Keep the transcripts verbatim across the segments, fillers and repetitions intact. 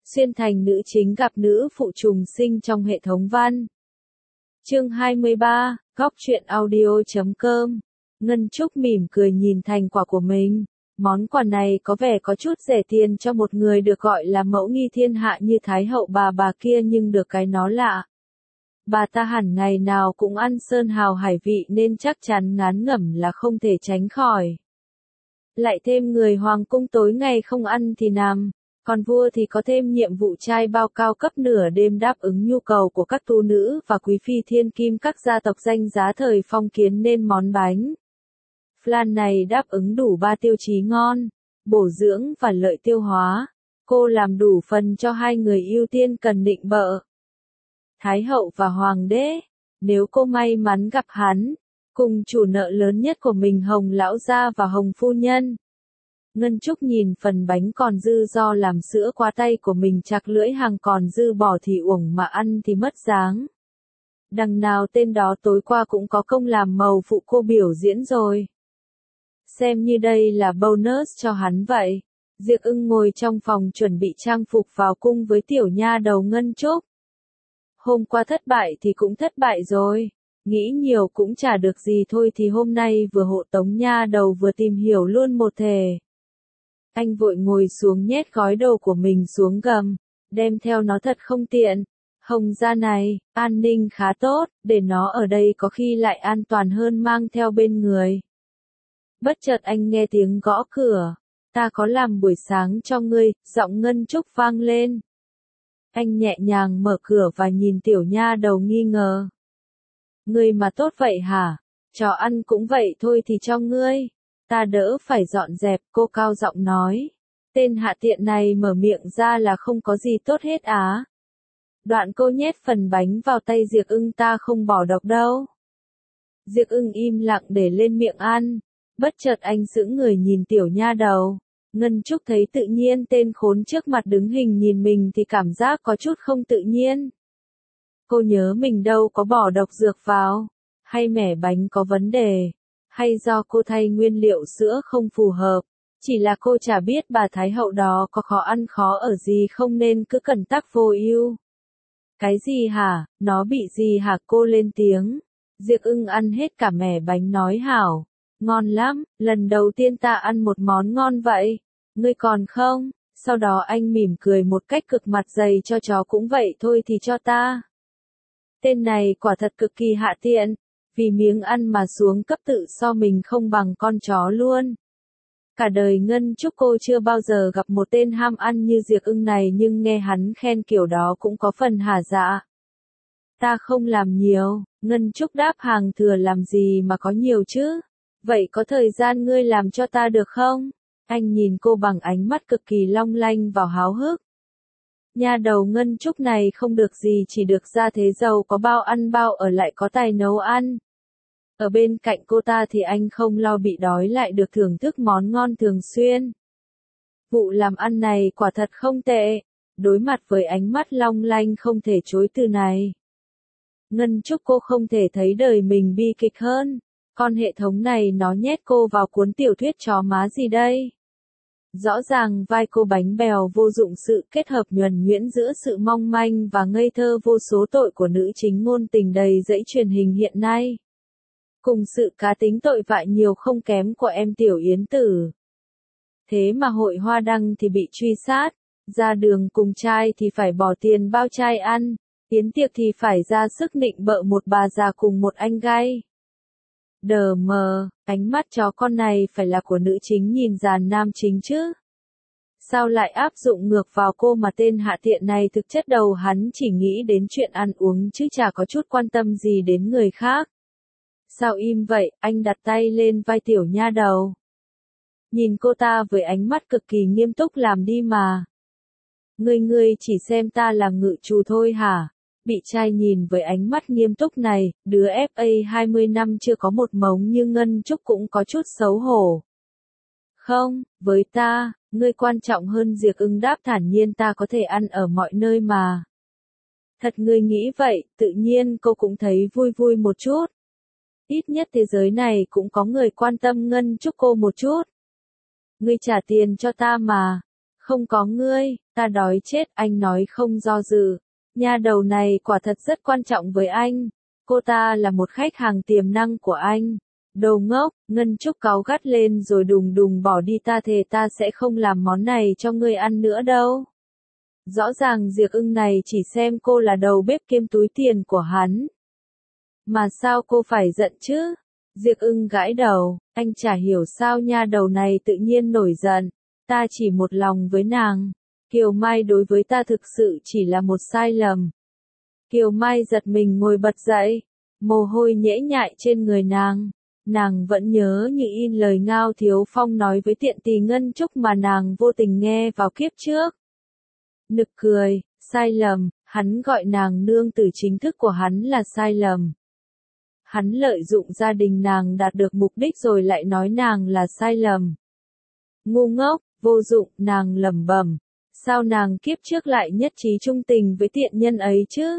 Xuyên thành nữ chính gặp nữ phụ trùng sinh trong hệ thống văn. Chương hai mươi ba, góc truyện audio chấm com. Ngân Trúc mỉm cười nhìn thành quả của mình. Món quà này có vẻ có chút rẻ tiền cho một người được gọi là mẫu nghi thiên hạ như Thái hậu bà bà kia, nhưng được cái nó lạ. Bà ta hẳn ngày nào cũng ăn sơn hào hải vị nên chắc chắn ngán ngẩm là không thể tránh khỏi. Lại thêm người hoàng cung tối ngày không ăn thì nằm, còn vua thì có thêm nhiệm vụ trai bao cao cấp nửa đêm đáp ứng nhu cầu của các tu nữ và quý phi thiên kim các gia tộc danh giá thời phong kiến, nên món bánh flan này đáp ứng đủ ba tiêu chí ngon, bổ dưỡng và lợi tiêu hóa. Cô làm đủ phần cho hai người ưu tiên cần định bợ, Thái hậu và Hoàng đế. Nếu cô may mắn gặp hắn, cùng chủ nợ lớn nhất của mình Hồng lão gia và Hồng phu nhân. Ngân Trúc nhìn phần bánh còn dư do làm sữa qua tay của mình chặt lưỡi, hàng còn dư bỏ thì uổng mà ăn thì mất dáng. Đằng nào tên đó tối qua cũng có công làm màu phụ cô biểu diễn rồi. Xem như đây là bonus cho hắn vậy. Diệc Ưng ngồi trong phòng chuẩn bị trang phục vào cung với tiểu nha đầu Ngân Trúc. Hôm qua thất bại thì cũng thất bại rồi. Nghĩ nhiều cũng chả được gì thôi thì hôm nay vừa hộ tống nha đầu vừa tìm hiểu luôn một thể. Anh vội ngồi xuống nhét gói đồ của mình xuống gầm, đem theo nó thật không tiện. Hồng gia này, an ninh khá tốt, để nó ở đây có khi lại an toàn hơn mang theo bên người. Bất chợt anh nghe tiếng gõ cửa. Ta có làm buổi sáng cho ngươi, giọng Ngân Trúc vang lên. Anh nhẹ nhàng mở cửa và nhìn tiểu nha đầu nghi ngờ. Ngươi mà tốt vậy hả? Chó ăn cũng vậy thôi thì cho ngươi. Ta đỡ phải dọn dẹp, cô cao giọng nói. Tên hạ tiện này mở miệng ra là không có gì tốt hết á. Đoạn cô nhét phần bánh vào tay Diệc Ưng, ta không bỏ độc đâu. Diệc Ưng im lặng để lên miệng ăn. Bất chợt anh sững người nhìn tiểu nha đầu. Ngân Trúc thấy tự nhiên tên khốn trước mặt đứng hình nhìn mình thì cảm giác có chút không tự nhiên. Cô nhớ mình đâu có bỏ độc dược vào. Hay mẻ bánh có vấn đề. Hay do cô thay nguyên liệu sữa không phù hợp. Chỉ là cô chả biết bà Thái hậu đó có khó ăn khó ở gì không nên cứ cẩn tắc vô ưu. Cái gì hả, nó bị gì hả? Cô lên tiếng. Diệc Ưng ăn hết cả mẻ bánh nói hảo. Ngon lắm, lần đầu tiên ta ăn một món ngon vậy. Ngươi còn không? Sau đó anh mỉm cười một cách cực mặt dày, cho chó cũng vậy thôi thì cho ta. Tên này quả thật cực kỳ hạ tiện. Vì miếng ăn mà xuống cấp tự so mình không bằng con chó luôn. Cả đời Ngân Trúc cô chưa bao giờ gặp một tên ham ăn như Diệc Ưng này, nhưng nghe hắn khen kiểu đó cũng có phần hả dạ. Ta không làm nhiều, Ngân Trúc đáp, hàng thừa làm gì mà có nhiều chứ. Vậy có thời gian ngươi làm cho ta được không? Anh nhìn cô bằng ánh mắt cực kỳ long lanh và háo hức. Nha đầu Ngân Trúc này không được gì chỉ được ra thế giàu có bao ăn bao ở, lại có tài nấu ăn. Ở bên cạnh cô ta thì anh không lo bị đói, lại được thưởng thức món ngon thường xuyên. Vụ làm ăn này quả thật không tệ. Đối mặt với ánh mắt long lanh không thể chối từ này, Ngân Trúc cô không thể thấy đời mình bi kịch hơn. Con hệ thống này nó nhét cô vào cuốn tiểu thuyết chó má gì đây? Rõ ràng vai cô bánh bèo vô dụng, sự kết hợp nhuần nhuyễn giữa sự mong manh và ngây thơ vô số tội của nữ chính ngôn tình đầy dẫy truyền hình hiện nay, cùng sự cá tính tội vạ nhiều không kém của em Tiểu Yến Tử. Thế mà hội hoa đăng thì bị truy sát, ra đường cùng trai thì phải bỏ tiền bao trai ăn, yến tiệc thì phải ra sức nịnh bợ một bà già cùng một anh gay. Đờ mờ, ánh mắt chó con này phải là của nữ chính nhìn dàn nam chính chứ. Sao lại áp dụng ngược vào cô mà tên hạ tiện này thực chất đầu hắn chỉ nghĩ đến chuyện ăn uống chứ chả có chút quan tâm gì đến người khác. Sao im vậy? Anh đặt tay lên vai tiểu nha đầu. Nhìn cô ta với ánh mắt cực kỳ nghiêm túc, làm đi mà. Ngươi ngươi chỉ xem ta là ngự trù thôi hả? Bị trai nhìn với ánh mắt nghiêm túc này, đứa ép a hai mươi năm chưa có một mống như Ngân Trúc cũng có chút xấu hổ. Không, với ta, ngươi quan trọng hơn. Diệc Ưng đáp thản nhiên, ta có thể ăn ở mọi nơi mà. Thật ngươi nghĩ vậy? Tự nhiên cô cũng thấy vui vui một chút. Ít nhất thế giới này cũng có người quan tâm Ngân Trúc cô một chút. Ngươi trả tiền cho ta mà. Không có ngươi, Ta đói chết, anh nói không do dự. Nha đầu này quả thật rất quan trọng với anh. Cô ta là một khách hàng tiềm năng của anh. Đồ ngốc, Ngân Trúc cáu gắt lên rồi đùng đùng bỏ đi, ta thề ta sẽ không làm món này cho ngươi ăn nữa đâu. Rõ ràng Diệc Ưng này chỉ xem cô là đầu bếp kiêm túi tiền của hắn. Mà sao cô phải giận chứ? Diệc Ưng gãi đầu, anh chả hiểu sao nha đầu này tự nhiên nổi giận. Ta chỉ một lòng với nàng. Kiều Mai đối với ta thực sự chỉ là một sai lầm. Kiều Mai giật mình ngồi bật dậy, mồ hôi nhễ nhại trên người nàng. Nàng vẫn nhớ như in lời Ngao Thiếu Phong nói với tiện tỳ Ngân Trúc mà nàng vô tình nghe vào kiếp trước. Nực cười, sai lầm, hắn gọi nàng nương tử chính thức của hắn là sai lầm. Hắn lợi dụng gia đình nàng đạt được mục đích rồi lại nói nàng là sai lầm. Ngu ngốc, vô dụng, nàng lẩm bẩm. Sao nàng kiếp trước lại nhất trí trung tình với tiện nhân ấy chứ?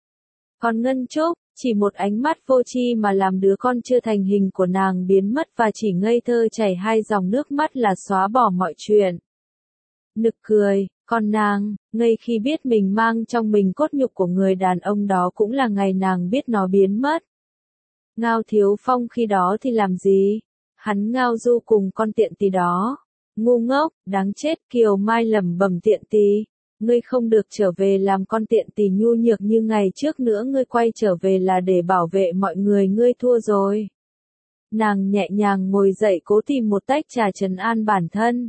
Còn Ngân Trúc, chỉ một ánh mắt vô tri mà làm đứa con chưa thành hình của nàng biến mất và chỉ ngây thơ chảy hai dòng nước mắt là xóa bỏ mọi chuyện. Nực cười, còn nàng, ngây khi biết mình mang trong mình cốt nhục của người đàn ông đó cũng là ngày nàng biết nó biến mất. Ngao Thiếu Phong khi đó thì làm gì? Hắn ngao du cùng con tiện tỳ đó. Ngu ngốc, đáng chết, Kiều Mai lẩm bẩm, tiện tỳ, ngươi không được trở về làm con tiện tỳ nhu nhược như ngày trước nữa, ngươi quay trở về là để bảo vệ mọi người, ngươi thua rồi. Nàng nhẹ nhàng ngồi dậy cố tìm một tách trà trấn an bản thân.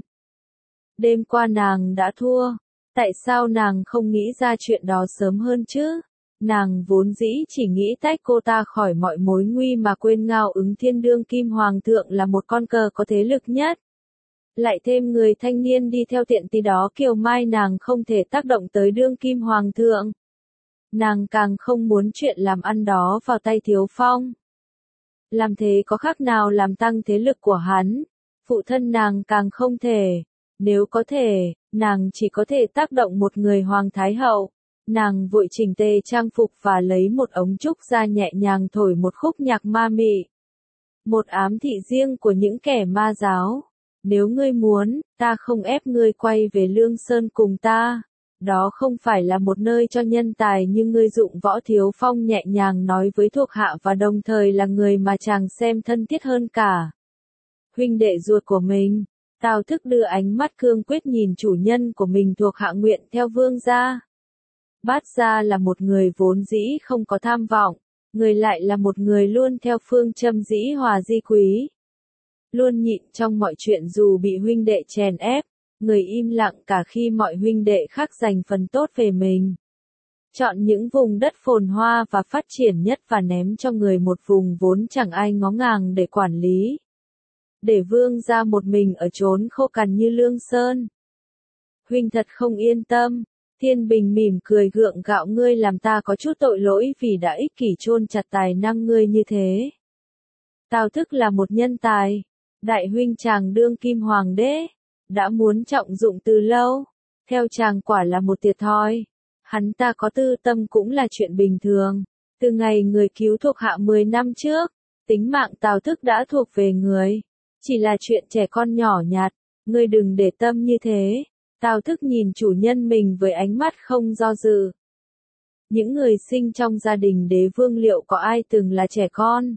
Đêm qua nàng đã thua, tại sao nàng không nghĩ ra chuyện đó sớm hơn chứ? Nàng vốn dĩ chỉ nghĩ tách cô ta khỏi mọi mối nguy mà quên Ngao Ứng Thiên đương kim hoàng thượng là một con cờ có thế lực nhất. Lại thêm người thanh niên đi theo tiện tỳ đó, Kiều Mai nàng không thể tác động tới đương kim hoàng thượng. Nàng càng không muốn chuyện làm ăn đó vào tay Thiếu Phong. Làm thế có khác nào làm tăng thế lực của hắn? Phụ thân nàng càng không thể. Nếu có thể, nàng chỉ có thể tác động một người hoàng thái hậu. Nàng vội chỉnh tề trang phục và lấy một ống trúc ra nhẹ nhàng thổi một khúc nhạc ma mị. Một ám thị riêng của những kẻ ma giáo. Nếu ngươi muốn, ta không ép ngươi quay về Lương Sơn cùng ta. Đó không phải là một nơi cho nhân tài như ngươi. Dụng Võ Thiếu Phong nhẹ nhàng nói với thuộc hạ và đồng thời là người mà chàng xem thân thiết hơn cả. Huynh đệ ruột của mình. Tào Thức đưa ánh mắt cương quyết nhìn chủ nhân của mình. Thuộc hạ nguyện theo vương gia. Bát gia là một người vốn dĩ không có tham vọng, người lại là một người luôn theo phương châm dĩ hòa di quý. Luôn nhịn trong mọi chuyện dù bị huynh đệ chèn ép, người im lặng cả khi mọi huynh đệ khác giành phần tốt về mình. Chọn những vùng đất phồn hoa và phát triển nhất và ném cho người một vùng vốn chẳng ai ngó ngàng để quản lý. Để vương gia một mình ở chốn khô cằn như Lương Sơn. Huynh thật không yên tâm. Thiên Bình mỉm cười gượng gạo, ngươi làm ta có chút tội lỗi vì đã ích kỷ chôn chặt tài năng ngươi như thế. Tào Thức là một nhân tài. Đại huynh chàng đương kim hoàng đế. Đã muốn trọng dụng từ lâu. Theo chàng quả là một thiệt thòi. Hắn ta có tư tâm cũng là chuyện bình thường. Từ ngày người cứu thuộc hạ mười năm trước, tính mạng Tào Thức đã thuộc về người. Chỉ là chuyện trẻ con nhỏ nhặt. Ngươi đừng để tâm như thế. Tào Thức nhìn chủ nhân mình với ánh mắt không do dự. Những người sinh trong gia đình đế vương liệu có ai từng là trẻ con?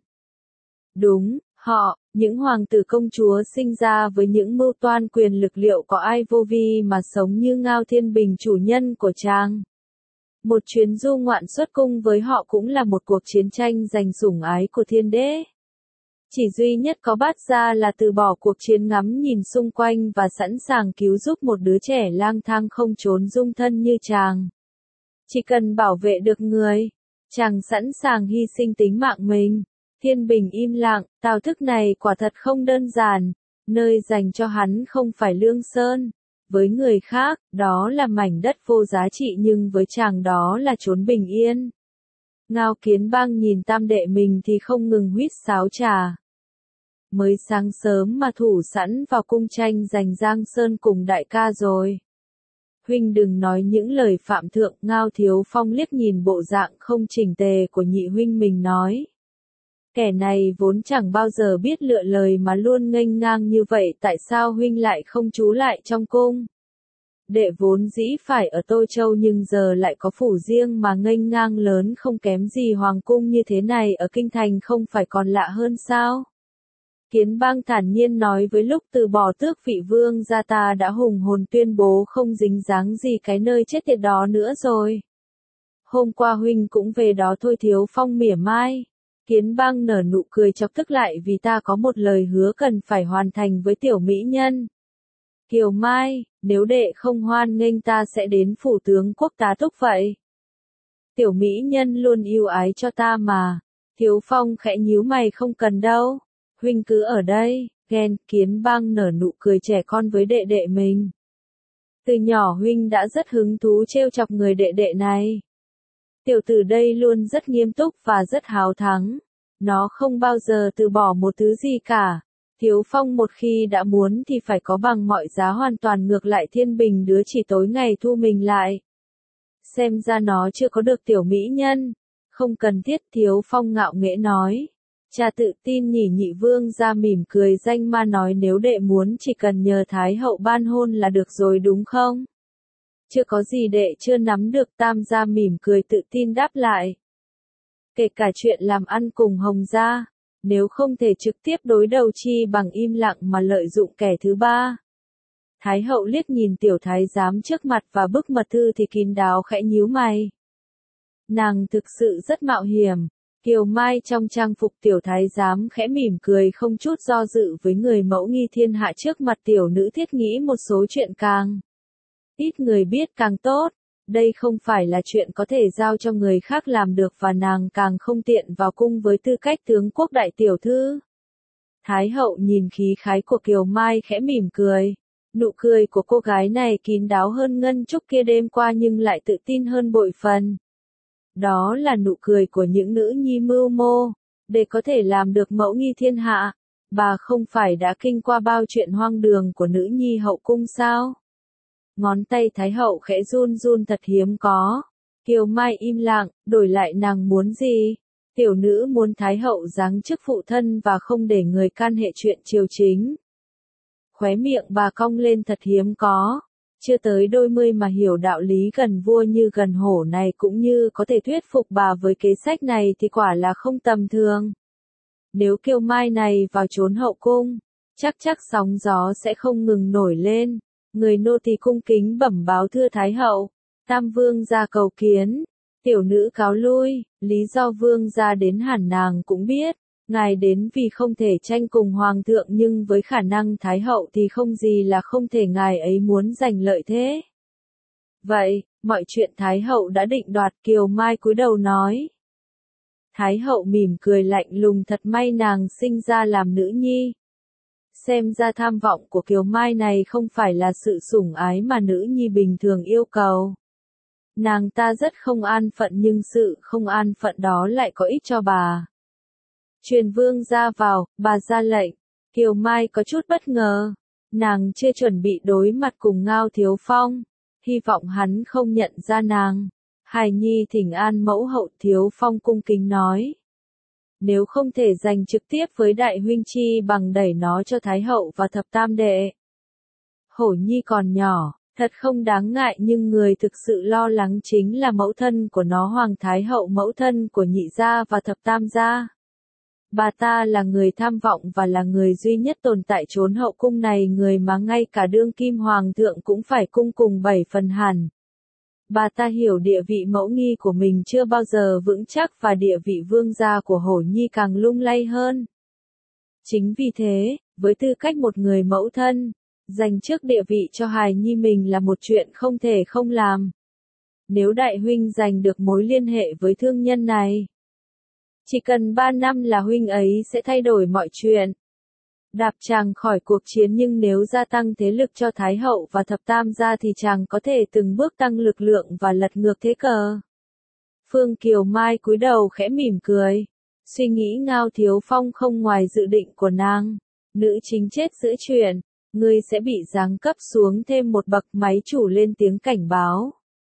Đúng, họ, những hoàng tử công chúa sinh ra với những mưu toan quyền lực liệu có ai vô vi mà sống như Ngao Thiên Bình chủ nhân của chàng? Một chuyến du ngoạn xuất cung với họ cũng là một cuộc chiến tranh giành sủng ái của thiên đế. Chỉ duy nhất có Bát gia là từ bỏ cuộc chiến ngắm nhìn xung quanh và sẵn sàng cứu giúp một đứa trẻ lang thang không trốn dung thân như chàng. Chỉ cần bảo vệ được người, chàng sẵn sàng hy sinh tính mạng mình. Thiên Bình im lặng, Tào Thức này quả thật không đơn giản. Nơi dành cho hắn không phải Lương Sơn. Với người khác, đó là mảnh đất vô giá trị nhưng với chàng đó là chốn bình yên. Ngao Kiến Bang nhìn tam đệ mình thì không ngừng huýt sáo trà. Mới sáng sớm mà thủ sẵn vào cung tranh giành Giang Sơn cùng đại ca rồi. Huynh đừng nói những lời phạm thượng. Ngao Thiếu Phong liếc nhìn bộ dạng không chỉnh tề của nhị huynh mình nói. Kẻ này vốn chẳng bao giờ biết lựa lời mà luôn nghênh ngang như vậy, tại sao huynh lại không trú lại trong cung? đệ vốn dĩ phải ở Tô Châu nhưng giờ lại có phủ riêng mà nghênh ngang lớn không kém gì hoàng cung như thế này ở kinh thành không phải còn lạ hơn sao? Kiến Bang thản nhiên nói với lúc từ bỏ tước vị vương gia ta đã hùng hồn tuyên bố không dính dáng gì cái nơi chết tiệt đó nữa rồi. Hôm qua huynh cũng về đó thôi. Thiếu Phong mỉa mai. Kiến Bang nở nụ cười chọc tức lại vì ta có một lời hứa cần phải hoàn thành với tiểu mỹ nhân. Kiều Mai, nếu đệ không hoan nghênh ta sẽ đến phủ tướng quốc tá túc vậy. Tiểu mỹ nhân luôn yêu ái cho ta mà. Thiếu Phong khẽ nhíu mày không cần đâu. Huynh cứ ở đây, ghen. Kiến Bang nở nụ cười trẻ con với đệ đệ mình. Từ nhỏ huynh đã rất hứng thú trêu chọc người đệ đệ này. Tiểu tử đây luôn rất nghiêm túc và rất háo thắng. Nó không bao giờ từ bỏ một thứ gì cả. Thiếu Phong một khi đã muốn thì phải có bằng mọi giá, hoàn toàn ngược lại Thiên Bình đứa chỉ tối ngày thu mình lại. Xem ra nó chưa có được tiểu mỹ nhân. Không cần thiết. Thiếu Phong ngạo nghễ nói. Cha tự tin nhỉ. Nhị vương ra mỉm cười danh ma nói nếu đệ muốn chỉ cần nhờ Thái hậu ban hôn là được rồi đúng không? Chưa có gì đệ chưa nắm được. Tam gia mỉm cười tự tin đáp lại. Kể cả chuyện làm ăn cùng Hồng gia, nếu không thể trực tiếp đối đầu chi bằng im lặng mà lợi dụng kẻ thứ ba. Thái hậu liếc nhìn tiểu thái giám trước mặt và bức mật thư thì kín đáo khẽ nhíu mày. Nàng thực sự rất mạo hiểm. Kiều Mai trong trang phục tiểu thái giám khẽ mỉm cười không chút do dự với người mẫu nghi thiên hạ trước mặt tiểu nữ thiết nghĩ một số chuyện càng ít người biết càng tốt. Đây không phải là chuyện có thể giao cho người khác làm được và nàng càng không tiện vào cung với tư cách tướng quốc đại tiểu thư. Thái hậu nhìn khí khái của Kiều Mai khẽ mỉm cười. Nụ cười của cô gái này kín đáo hơn ngân trúc kia đêm qua nhưng lại tự tin hơn bội phần. Đó là nụ cười của những nữ nhi mưu mô. Để có thể làm được mẫu nghi thiên hạ, bà không phải đã kinh qua bao chuyện hoang đường của nữ nhi hậu cung sao? Ngón tay Thái hậu khẽ run run thật hiếm có. Kiều Mai im lặng, đổi lại nàng muốn gì? Tiểu nữ muốn Thái hậu giáng chức phụ thân và không để người can hệ chuyện triều chính. Khóe miệng bà cong lên thật hiếm có. Chưa tới đôi mươi mà hiểu đạo lý gần vua như gần hổ này cũng như có thể thuyết phục bà với kế sách này thì quả là không tầm thường. Nếu Kiều Mai này vào trốn hậu cung, chắc chắc sóng gió sẽ không ngừng nổi lên. Người nô tỳ cung kính bẩm báo thưa Thái hậu. Tam vương gia cầu kiến. Tiểu nữ cáo lui. Lý do vương gia đến hẳn nàng cũng biết. Ngài đến vì không thể tranh cùng hoàng thượng nhưng với khả năng Thái hậu thì không gì là không thể, ngài ấy muốn giành lợi thế. Vậy, mọi chuyện Thái hậu đã định đoạt. Kiều Mai cúi đầu nói. Thái hậu mỉm cười lạnh lùng, thật may nàng sinh ra làm nữ nhi. Xem ra tham vọng của Kiều Mai này không phải là sự sủng ái mà nữ nhi bình thường yêu cầu. Nàng ta rất không an phận nhưng sự không an phận đó lại có ích cho bà. Truyền vương ra vào, bà ra lệnh. Kiều Mai có chút bất ngờ. Nàng chưa chuẩn bị đối mặt cùng Ngao Thiếu Phong. Hy vọng hắn không nhận ra nàng. Hài nhi thỉnh an mẫu hậu. Thiếu Phong cung kính nói. Nếu không thể giành trực tiếp với đại huynh chi bằng đẩy nó cho Thái hậu và thập tam đệ. Hổ nhi còn nhỏ, thật không đáng ngại nhưng người thực sự lo lắng chính là mẫu thân của nó Hoàng Thái hậu, mẫu thân của nhị gia và thập tam gia. Bà ta là người tham vọng và là người duy nhất tồn tại trốn hậu cung này, người mà ngay cả đương kim hoàng thượng cũng phải cung cùng bảy phần hẳn. Bà ta hiểu địa vị mẫu nghi của mình chưa bao giờ vững chắc và địa vị vương gia của Hổ nhi càng lung lay hơn. Chính vì thế, với tư cách một người mẫu thân, dành trước địa vị cho hài nhi mình là một chuyện không thể không làm. Nếu đại huynh giành được mối liên hệ với thương nhân này, chỉ cần ba năm là huynh ấy sẽ thay đổi mọi chuyện. Đạp chàng khỏi cuộc chiến, nhưng nếu gia tăng thế lực cho Thái hậu và thập tam gia thì chàng có thể từng bước tăng lực lượng và lật ngược thế cờ. Phương Kiều Mai cúi đầu khẽ mỉm cười. Suy nghĩ Ngao Thiếu Phong không ngoài dự định của nàng. Nữ chính chết giữa chuyện, ngươi sẽ bị giáng cấp xuống thêm một bậc. Máy chủ lên tiếng cảnh báo.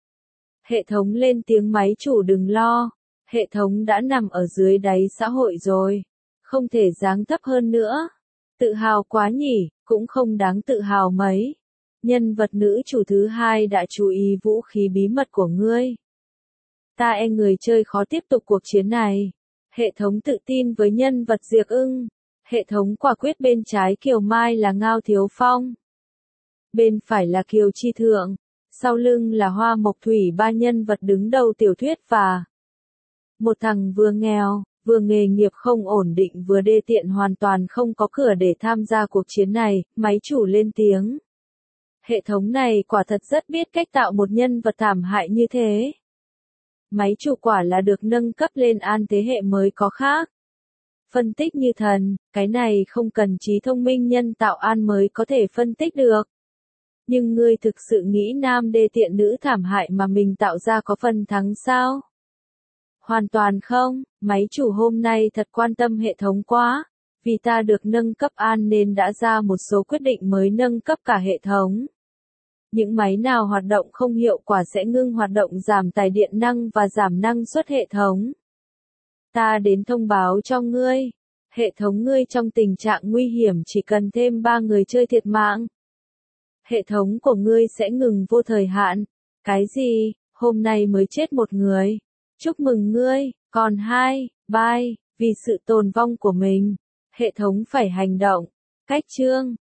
Hệ thống lên tiếng máy chủ đừng lo. Hệ thống đã nằm ở dưới đáy xã hội rồi. Không thể giáng thấp hơn nữa. Tự hào quá nhỉ, cũng không đáng tự hào mấy. Nhân vật nữ chủ thứ hai đã chú ý vũ khí bí mật của ngươi. Ta e người chơi khó tiếp tục cuộc chiến này. Hệ thống tự tin với nhân vật Diệc Ưng. Hệ thống quả quyết bên trái Kiều Mai là Ngao Thiếu Phong. Bên phải là Kiều Chi Thượng. Sau lưng là Hoa Mộc Thủy, ba nhân vật đứng đầu tiểu thuyết và một thằng vừa nghèo, vừa nghề nghiệp không ổn định vừa đê tiện hoàn toàn không có cửa để tham gia cuộc chiến này, máy chủ lên tiếng. Hệ thống này quả thật rất biết cách tạo một nhân vật thảm hại như thế. Máy chủ quả là được nâng cấp lên an thế hệ mới có khác. Phân tích như thần, cái này không cần trí thông minh nhân tạo an mới có thể phân tích được. Nhưng ngươi thực sự nghĩ nam đê tiện nữ thảm hại mà mình tạo ra có phần thắng sao? Hoàn toàn không, máy chủ hôm nay thật quan tâm hệ thống quá. Vì ta được nâng cấp an nên đã ra một số quyết định mới nâng cấp cả hệ thống. Những máy nào hoạt động không hiệu quả sẽ ngưng hoạt động, giảm tải điện năng và giảm năng suất hệ thống. Ta đến thông báo cho ngươi. Hệ thống ngươi trong tình trạng nguy hiểm, chỉ cần thêm ba người chơi thiệt mạng. Hệ thống của ngươi sẽ ngừng vô thời hạn. Cái gì? Hôm nay mới chết một người. Chúc mừng ngươi, còn hai, bye, vì sự tồn vong của mình. Hệ thống phải hành động. Cách chương